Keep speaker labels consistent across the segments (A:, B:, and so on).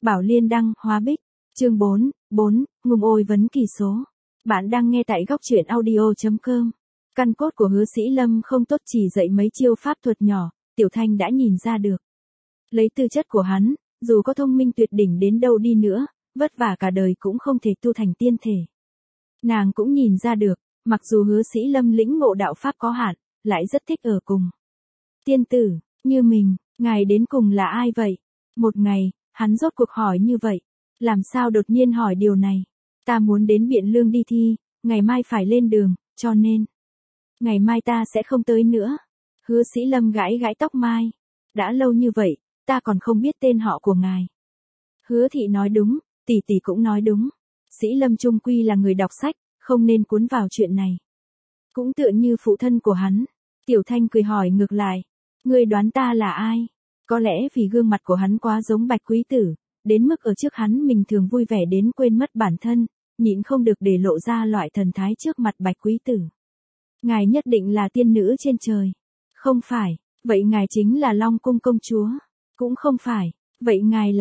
A: Bảo Liên đăng, Hóa Bích, chương 4, Ngùng ôi vấn kỳ số. Bạn đang nghe tại góc truyện audio.com. Căn cốt của Hứa Sĩ Lâm không tốt, chỉ dạy mấy chiêu pháp thuật nhỏ, Tiểu Thanh đã nhìn ra được. Lấy tư chất của hắn, dù có thông minh tuyệt đỉnh đến đâu đi nữa, vất vả cả đời cũng không thể tu thành tiên thể. Nàng cũng nhìn ra được, mặc dù Hứa Sĩ Lâm lĩnh ngộ đạo pháp có hạn, lại rất thích ở cùng. Tiên tử, như mình, ngài đến cùng là ai vậy? Một ngày, hắn rốt cuộc hỏi như vậy. Làm sao đột nhiên hỏi điều này? Ta muốn đến Biện Lương đi thi, ngày mai phải lên đường, cho nên ngày mai ta sẽ không tới nữa. Hứa Sĩ Lâm gãi gãi tóc mai. Đã lâu như vậy, ta còn không biết tên họ của ngài. Hứa thị nói đúng, tỷ tỷ cũng nói đúng. Sĩ Lâm chung quy là người đọc sách, không nên cuốn vào chuyện này. Cũng tựa như phụ thân của hắn. Tiểu Thanh cười hỏi ngược lại. Ngươi đoán ta là ai? Có lẽ vì gương mặt của hắn quá giống Bạch Quý Tử, đến mức ở trước hắn mình thường vui vẻ đến quên mất bản thân, nhịn không được để lộ ra loại thần thái trước mặt Bạch Quý Tử. Ngài nhất định là tiên nữ trên trời. Không phải, vậy ngài chính là Long Cung công chúa. Cũng không phải, vậy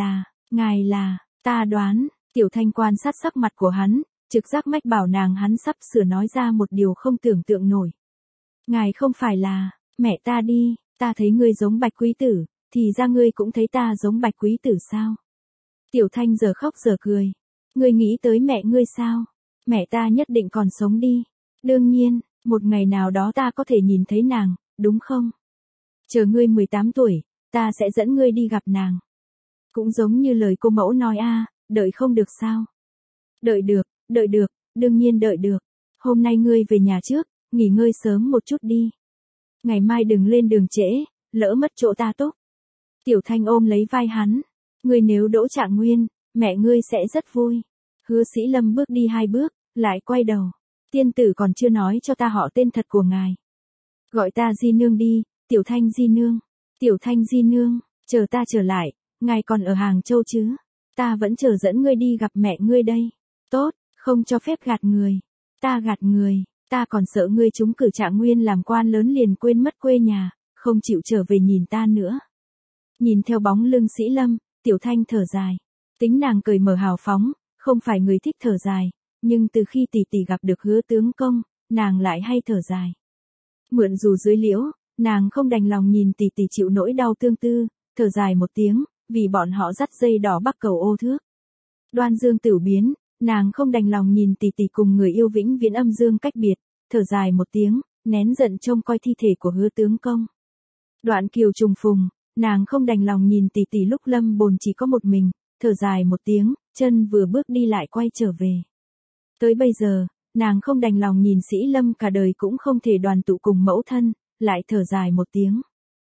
A: ngài là, ta đoán. Tiểu Thanh quan sát sắc mặt của hắn, trực giác mách bảo nàng hắn sắp sửa nói ra một điều không tưởng tượng nổi. Ngài không phải là, mẹ ta đi, ta thấy ngươi giống Bạch Quý Tử, thì ra ngươi cũng thấy ta giống Bạch Quý Tử sao? Tiểu Thanh giờ khóc giờ cười. Ngươi nghĩ tới mẹ ngươi sao? Mẹ ta nhất định còn sống đi. Đương nhiên, một ngày nào đó ta có thể nhìn thấy nàng, đúng không? Chờ ngươi 18 tuổi, ta sẽ dẫn ngươi đi gặp nàng. Cũng giống như lời cô mẫu nói đợi không được sao? Đợi được, đương nhiên đợi được. Hôm nay ngươi về nhà trước, nghỉ ngơi sớm một chút đi. Ngày mai đừng lên đường trễ, lỡ mất chỗ ta túc. Tiểu Thanh ôm lấy vai hắn. Ngươi nếu đỗ Trạng Nguyên, mẹ ngươi sẽ rất vui. Hứa Sĩ Lâm bước đi 2 bước, lại quay đầu. Tiên tử còn chưa nói cho ta họ tên thật của ngài. Gọi ta Di Nương đi, Tiểu Thanh Di Nương. Tiểu Thanh Di Nương, chờ ta trở lại, ngài còn ở Hàng Châu chứ? Ta vẫn chờ dẫn ngươi đi gặp mẹ ngươi đây. Tốt, không cho phép gạt người. Ta gạt người, ta còn sợ ngươi trúng cử Trạng Nguyên làm quan lớn liền quên mất quê nhà, không chịu trở về nhìn ta nữa. Nhìn theo bóng lưng Sĩ Lâm, Tiểu Thanh thở dài. Tính nàng cởi mở hào phóng, không phải người thích thở dài, nhưng từ khi tỷ tỷ gặp được Hứa tướng công, nàng lại hay thở dài. Mượn dù dưới liễu, nàng không đành lòng nhìn tỷ tỷ chịu nỗi đau tương tư, thở dài một tiếng, vì bọn họ dắt dây đỏ bắc cầu ô thước. Đoan Dương Tửu biến, nàng không đành lòng nhìn tỷ tỷ cùng người yêu vĩnh viễn âm dương cách biệt, thở dài một tiếng, nén giận trông coi thi thể của Hứa tướng công. Đoạn Kiều trùng phùng, nàng không đành lòng nhìn tỷ tỷ lúc lâm bồn chỉ có một mình, thở dài một tiếng, chân vừa bước đi lại quay trở về. Tới bây giờ, nàng không đành lòng nhìn Sĩ Lâm cả đời cũng không thể đoàn tụ cùng mẫu thân, lại thở dài một tiếng.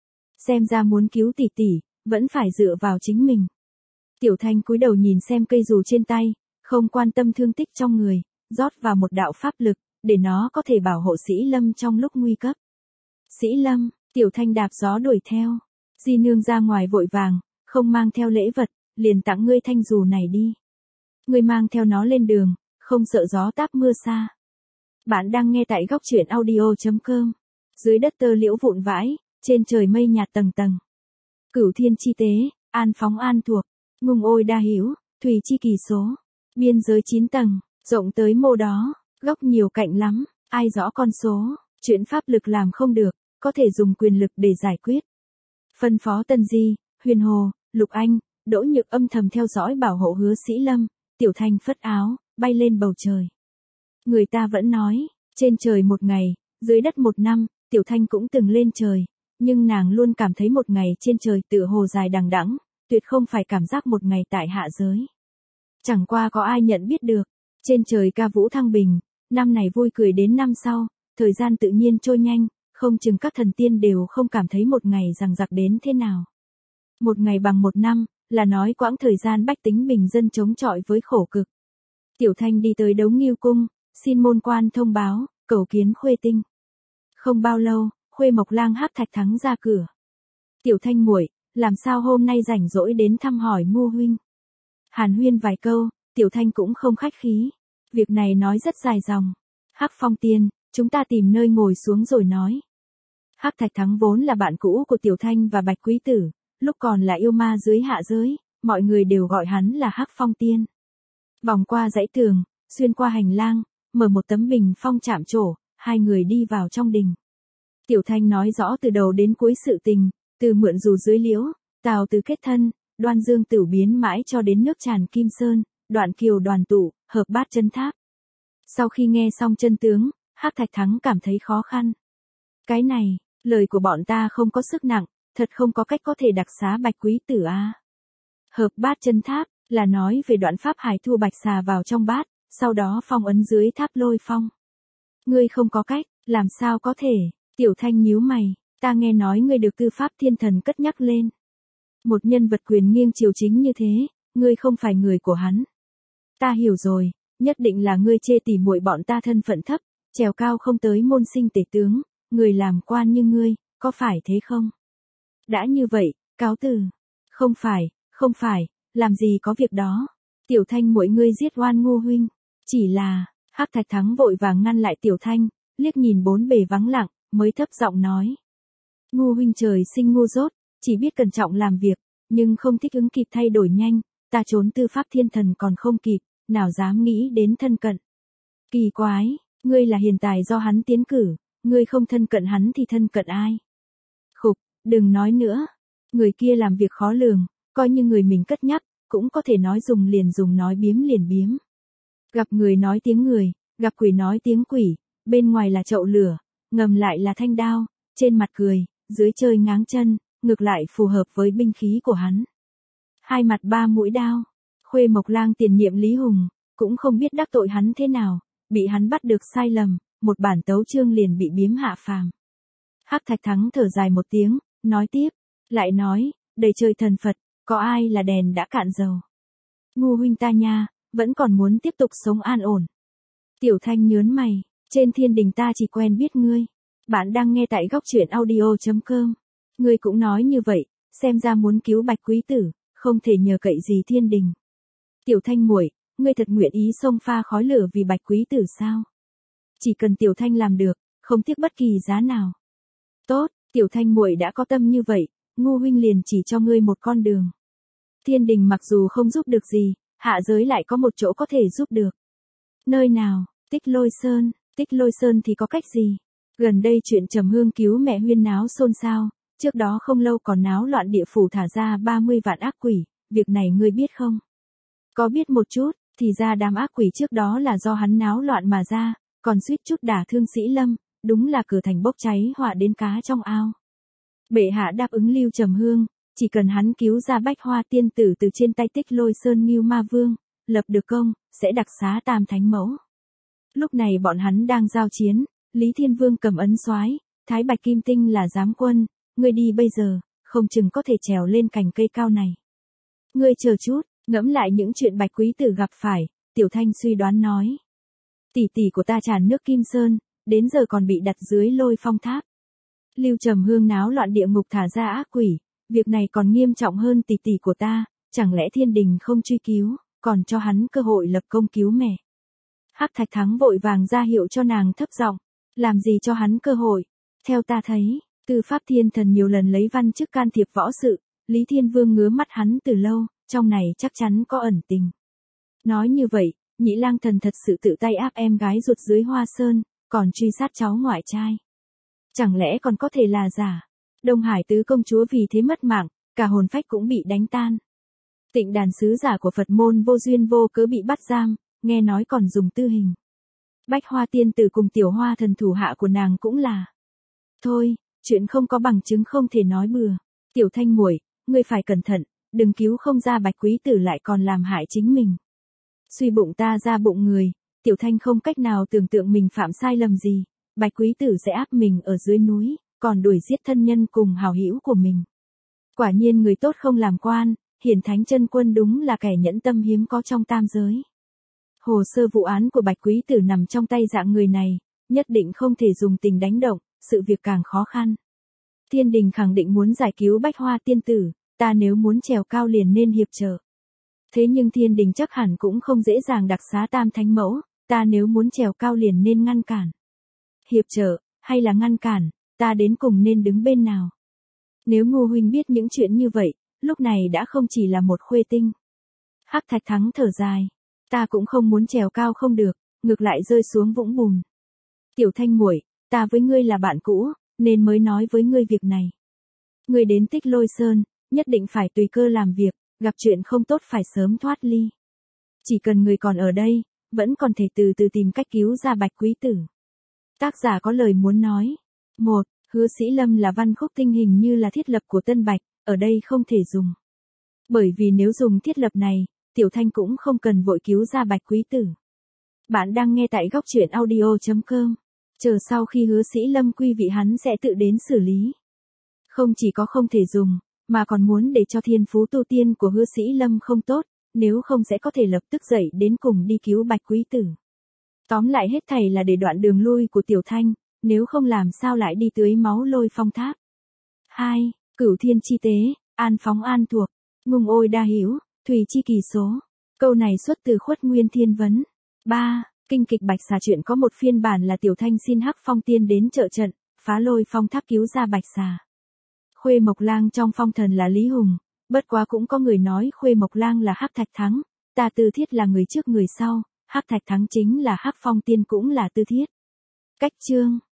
A: Xem ra muốn cứu tỷ tỷ, vẫn phải dựa vào chính mình. Tiểu Thanh cúi đầu nhìn xem cây dù trên tay, không quan tâm thương tích trong người, rót vào một đạo pháp lực, để nó có thể bảo hộ Sĩ Lâm trong lúc nguy cấp. Sĩ Lâm, Tiểu Thanh đạp gió đuổi theo. Di Nương ra ngoài vội vàng, không mang theo lễ vật, liền tặng ngươi thanh dù này đi. Ngươi mang theo nó lên đường, không sợ gió táp mưa xa. Bạn đang nghe tại góc truyện audio.com. Dưới đất tơ liễu vụn vãi, trên trời mây nhạt tầng tầng. Cửu thiên chi tế, an phóng an thuộc, ngùng ôi đa hữu, thủy chi kỳ số. Biên giới 9 tầng, rộng tới mô đó, góc nhiều cạnh lắm, ai rõ con số, chuyện pháp lực làm không được, có thể dùng quyền lực để giải quyết. Phân phó Tân Di, Huyền Hồ, Lục Anh, Đỗ Nhược âm thầm theo dõi bảo hộ Hứa Sĩ Lâm. Tiểu Thanh phất áo, bay lên bầu trời. Người ta vẫn nói, trên trời một ngày, dưới đất một năm. Tiểu Thanh cũng từng lên trời, nhưng nàng luôn cảm thấy một ngày trên trời tựa hồ dài đằng đẵng, tuyệt không phải cảm giác một ngày tại hạ giới. Chẳng qua có ai nhận biết được, trên trời ca vũ thăng bình, năm này vui cười đến năm sau, thời gian tự nhiên trôi nhanh, không chừng các thần tiên đều không cảm thấy một ngày dằng dặc đến thế nào. Một ngày bằng một năm, là nói quãng thời gian bách tính bình dân chống chọi với khổ cực. Tiểu Thanh đi tới Đấu Ngưu Cung, xin môn quan thông báo, cầu kiến Khuê Tinh. Không bao lâu, Khuê Mộc Lang Hắc Thạch Thắng ra cửa. Tiểu Thanh muội, làm sao hôm nay rảnh rỗi đến thăm hỏi Ngô huynh? Hàn huyên vài câu, Tiểu Thanh cũng không khách khí. Việc này nói rất dài dòng. Hắc Phong Tiên, chúng ta tìm nơi ngồi xuống rồi nói. Hắc Thạch Thắng vốn là bạn cũ của Tiểu Thanh và Bạch Quý Tử, lúc còn là yêu ma dưới hạ giới, mọi người đều gọi hắn là Hắc Phong Tiên. Vòng qua dãy tường, xuyên qua hành lang, mở một tấm bình phong chạm trổ, hai người đi vào trong đình. Tiểu Thanh nói rõ từ đầu đến cuối sự tình, từ mượn dù dưới liễu, Tào từ kết thân, Đoan Dương Tửu biến mãi cho đến nước tràn Kim Sơn, Đoạn Kiều đoàn tụ, hợp bát chân tháp. Sau khi nghe xong chân tướng, Hắc Thạch Thắng cảm thấy khó khăn. Cái này, lời của bọn ta không có sức nặng, thật không có cách có thể đặc xá Bạch Quý Tử a. Hợp bát chân tháp, là nói về đoạn pháp hải thu bạch xà vào trong bát, sau đó phong ấn dưới tháp lôi phong. Ngươi không có cách, làm sao có thể? Tiểu Thanh nhíu mày, ta nghe nói ngươi được Tư Pháp Thiên Thần cất nhắc lên. Một nhân vật quyền nghiêng triều chính như thế, ngươi không phải người của hắn. Ta hiểu rồi, nhất định là ngươi chê tỉ muội bọn ta thân phận thấp, trèo cao không tới môn sinh tể tướng, người làm quan như ngươi, có phải thế không? Đã như vậy, cáo từ. Không phải, làm gì có việc đó. Tiểu Thanh muội ngươi giết oan Ngô huynh, chỉ là, Hắc Thạch Thắng vội vàng ngăn lại Tiểu Thanh, liếc nhìn bốn bề vắng lặng, mới thấp giọng nói. Ngô huynh trời sinh ngu dốt, chỉ biết cẩn trọng làm việc, nhưng không thích ứng kịp thay đổi nhanh, ta trốn Tư Pháp Thiên Thần còn không kịp, nào dám nghĩ đến thân cận. Kỳ quái, ngươi là hiền tài do hắn tiến cử, ngươi không thân cận hắn thì thân cận ai? Khục, đừng nói nữa, người kia làm việc khó lường, coi như người mình cất nhắc, cũng có thể nói dùng liền dùng nói biếm liền biếm. Gặp người nói tiếng người, gặp quỷ nói tiếng quỷ, bên ngoài là chậu lửa, ngầm lại là thanh đao, trên mặt cười, dưới chơi ngáng chân, ngược lại phù hợp với binh khí của hắn. Hai mặt ba mũi đao, Khuê Mộc Lang tiền nhiệm Lý Hùng, cũng không biết đắc tội hắn thế nào, bị hắn bắt được sai lầm, một bản tấu chương liền bị biếm hạ phàm. Hắc Thạch Thắng thở dài một tiếng, nói tiếp, lại nói, đầy trời thần Phật, có ai là đèn đã cạn dầu. Ngô huynh ta nha, vẫn còn muốn tiếp tục sống an ổn. Tiểu Thanh nhớn mày, trên thiên đình ta chỉ quen biết ngươi. Bạn đang nghe tại góc truyện audio.com. Ngươi cũng nói như vậy, xem ra muốn cứu Bạch Quý Tử, không thể nhờ cậy gì thiên đình. Tiểu Thanh muội, ngươi thật nguyện ý xông pha khói lửa vì Bạch Quý Tử sao? Chỉ cần Tiểu Thanh làm được, không tiếc bất kỳ giá nào. Tốt, Tiểu Thanh muội đã có tâm như vậy, Ngô huynh liền chỉ cho ngươi một con đường. Thiên đình mặc dù không giúp được gì, hạ giới lại có một chỗ có thể giúp được. Nơi nào? Tích Lôi Sơn. Tích Lôi Sơn thì có cách gì? Gần đây chuyện Trầm Hương cứu mẹ huyên náo xôn xao, trước đó không lâu còn náo loạn địa phủ thả ra 30 vạn ác quỷ, việc này ngươi biết không? Có biết một chút, thì ra đám ác quỷ trước đó là do hắn náo loạn mà ra, còn suýt chút đả thương Sĩ Lâm, đúng là cửa thành bốc cháy họa đến cá trong ao. Bệ hạ đáp ứng lưu Trầm Hương, chỉ cần hắn cứu ra Bách Hoa tiên tử từ trên tay Tích Lôi Sơn Ngưu Ma Vương, lập được công, sẽ đặc xá Tam Thánh Mẫu. Lúc này bọn hắn đang giao chiến, Lý Thiên Vương cầm ấn soái, Thái Bạch Kim Tinh là giám quân, ngươi đi bây giờ, không chừng có thể trèo lên cành cây cao này. Ngươi chờ chút, ngẫm lại những chuyện Bạch Quý Tử gặp phải, Tiểu Thanh suy đoán nói. Tỷ tỷ của ta tràn nước Kim Sơn, đến giờ còn bị đặt dưới Lôi Phong tháp. Lưu Trầm Hương náo loạn địa ngục thả ra ác quỷ, việc này còn nghiêm trọng hơn tỷ tỷ của ta, chẳng lẽ thiên đình không truy cứu, còn cho hắn cơ hội lập công cứu mẹ. Hắc Thạch Thắng vội vàng ra hiệu cho nàng thấp giọng, làm gì cho hắn cơ hội? Theo ta thấy, Tư Pháp Thiên Thần nhiều lần lấy văn chức can thiệp võ sự, Lý Thiên Vương ngứa mắt hắn từ lâu, trong này chắc chắn có ẩn tình. Nói như vậy, Nhị Lang Thần thật sự tự tay áp em gái ruột dưới Hoa Sơn, còn truy sát cháu ngoại trai. Chẳng lẽ còn có thể là giả? Đông Hải tứ công chúa vì thế mất mạng, cả hồn phách cũng bị đánh tan. Tịnh Đàn sứ giả của Phật môn vô duyên vô cớ bị bắt giam, nghe nói còn dùng tư hình. Bách Hoa tiên tử cùng Tiểu Hoa thần thủ hạ của nàng cũng là. Thôi, chuyện không có bằng chứng không thể nói bừa. Tiểu Thanh muội, ngươi phải cẩn thận, đừng cứu không ra Bạch Quý Tử lại còn làm hại chính mình. Suy bụng ta ra bụng người, Tiểu Thanh không cách nào tưởng tượng mình phạm sai lầm gì, Bạch Quý Tử sẽ áp mình ở dưới núi, còn đuổi giết thân nhân cùng hảo hữu của mình. Quả nhiên người tốt không làm quan, Hiển Thánh Chân Quân đúng là kẻ nhẫn tâm hiếm có trong tam giới. Hồ sơ vụ án của Bạch Quý Tử nằm trong tay dạng người này, nhất định không thể dùng tình đánh động, sự việc càng khó khăn. Thiên đình khẳng định muốn giải cứu Bách Hoa tiên tử, ta nếu muốn trèo cao liền nên hiệp trợ. Thế nhưng thiên đình chắc hẳn cũng không dễ dàng đặc xá Tam Thánh Mẫu, ta nếu muốn trèo cao liền nên ngăn cản. Hiệp trợ, hay là ngăn cản, ta đến cùng nên đứng bên nào? Nếu Ngô huynh biết những chuyện như vậy, lúc này đã không chỉ là một khuê tinh. Hắc Thạch Thắng thở dài. Ta cũng không muốn trèo cao không được, ngược lại rơi xuống vũng bùn. Tiểu Thanh muội, ta với ngươi là bạn cũ, nên mới nói với ngươi việc này. Ngươi đến Tích Lôi Sơn, nhất định phải tùy cơ làm việc, gặp chuyện không tốt phải sớm thoát ly. Chỉ cần ngươi còn ở đây, vẫn còn thể từ từ tìm cách cứu ra Bạch Quý Tử. Tác giả có lời muốn nói. 1. Hứa Sĩ Lâm là văn khúc tinh hình như là thiết lập của Tân Bạch, ở đây không thể dùng. Bởi vì nếu dùng thiết lập này, Tiểu Thanh cũng không cần vội cứu ra Bạch Quý Tử. Bạn đang nghe tại góc truyện audio.com. Chờ sau khi Hứa Sĩ Lâm quy vị hắn sẽ tự đến xử lý. Không chỉ có không thể dùng, mà còn muốn để cho thiên phú tu tiên của Hứa Sĩ Lâm không tốt, nếu không sẽ có thể lập tức dậy đến cùng đi cứu Bạch Quý Tử. Tóm lại hết thảy là để đoạn đường lui của Tiểu Thanh, nếu không làm sao lại đi tưới máu Lôi Phong Tháp. 2. Cửu thiên chi tế, an phóng an thuộc, ngùng ôi đa hữu, thùy chi kỳ số. Câu này xuất từ Khuất Nguyên Thiên Vấn. 3. Kinh kịch Bạch Xà truyện có một phiên bản là Tiểu Thanh xin Hắc Phong Tiên đến trợ trận, phá Lôi Phong Tháp cứu ra Bạch Xà. Khuê Mộc Lang trong phong thần là Lý Hùng, bất quá cũng có người nói Khuê Mộc Lang là Hắc Thạch Thắng, ta Tư Thiết là người trước người sau, Hắc Thạch Thắng chính là Hắc Phong Tiên cũng là Tư Thiết. Cách chương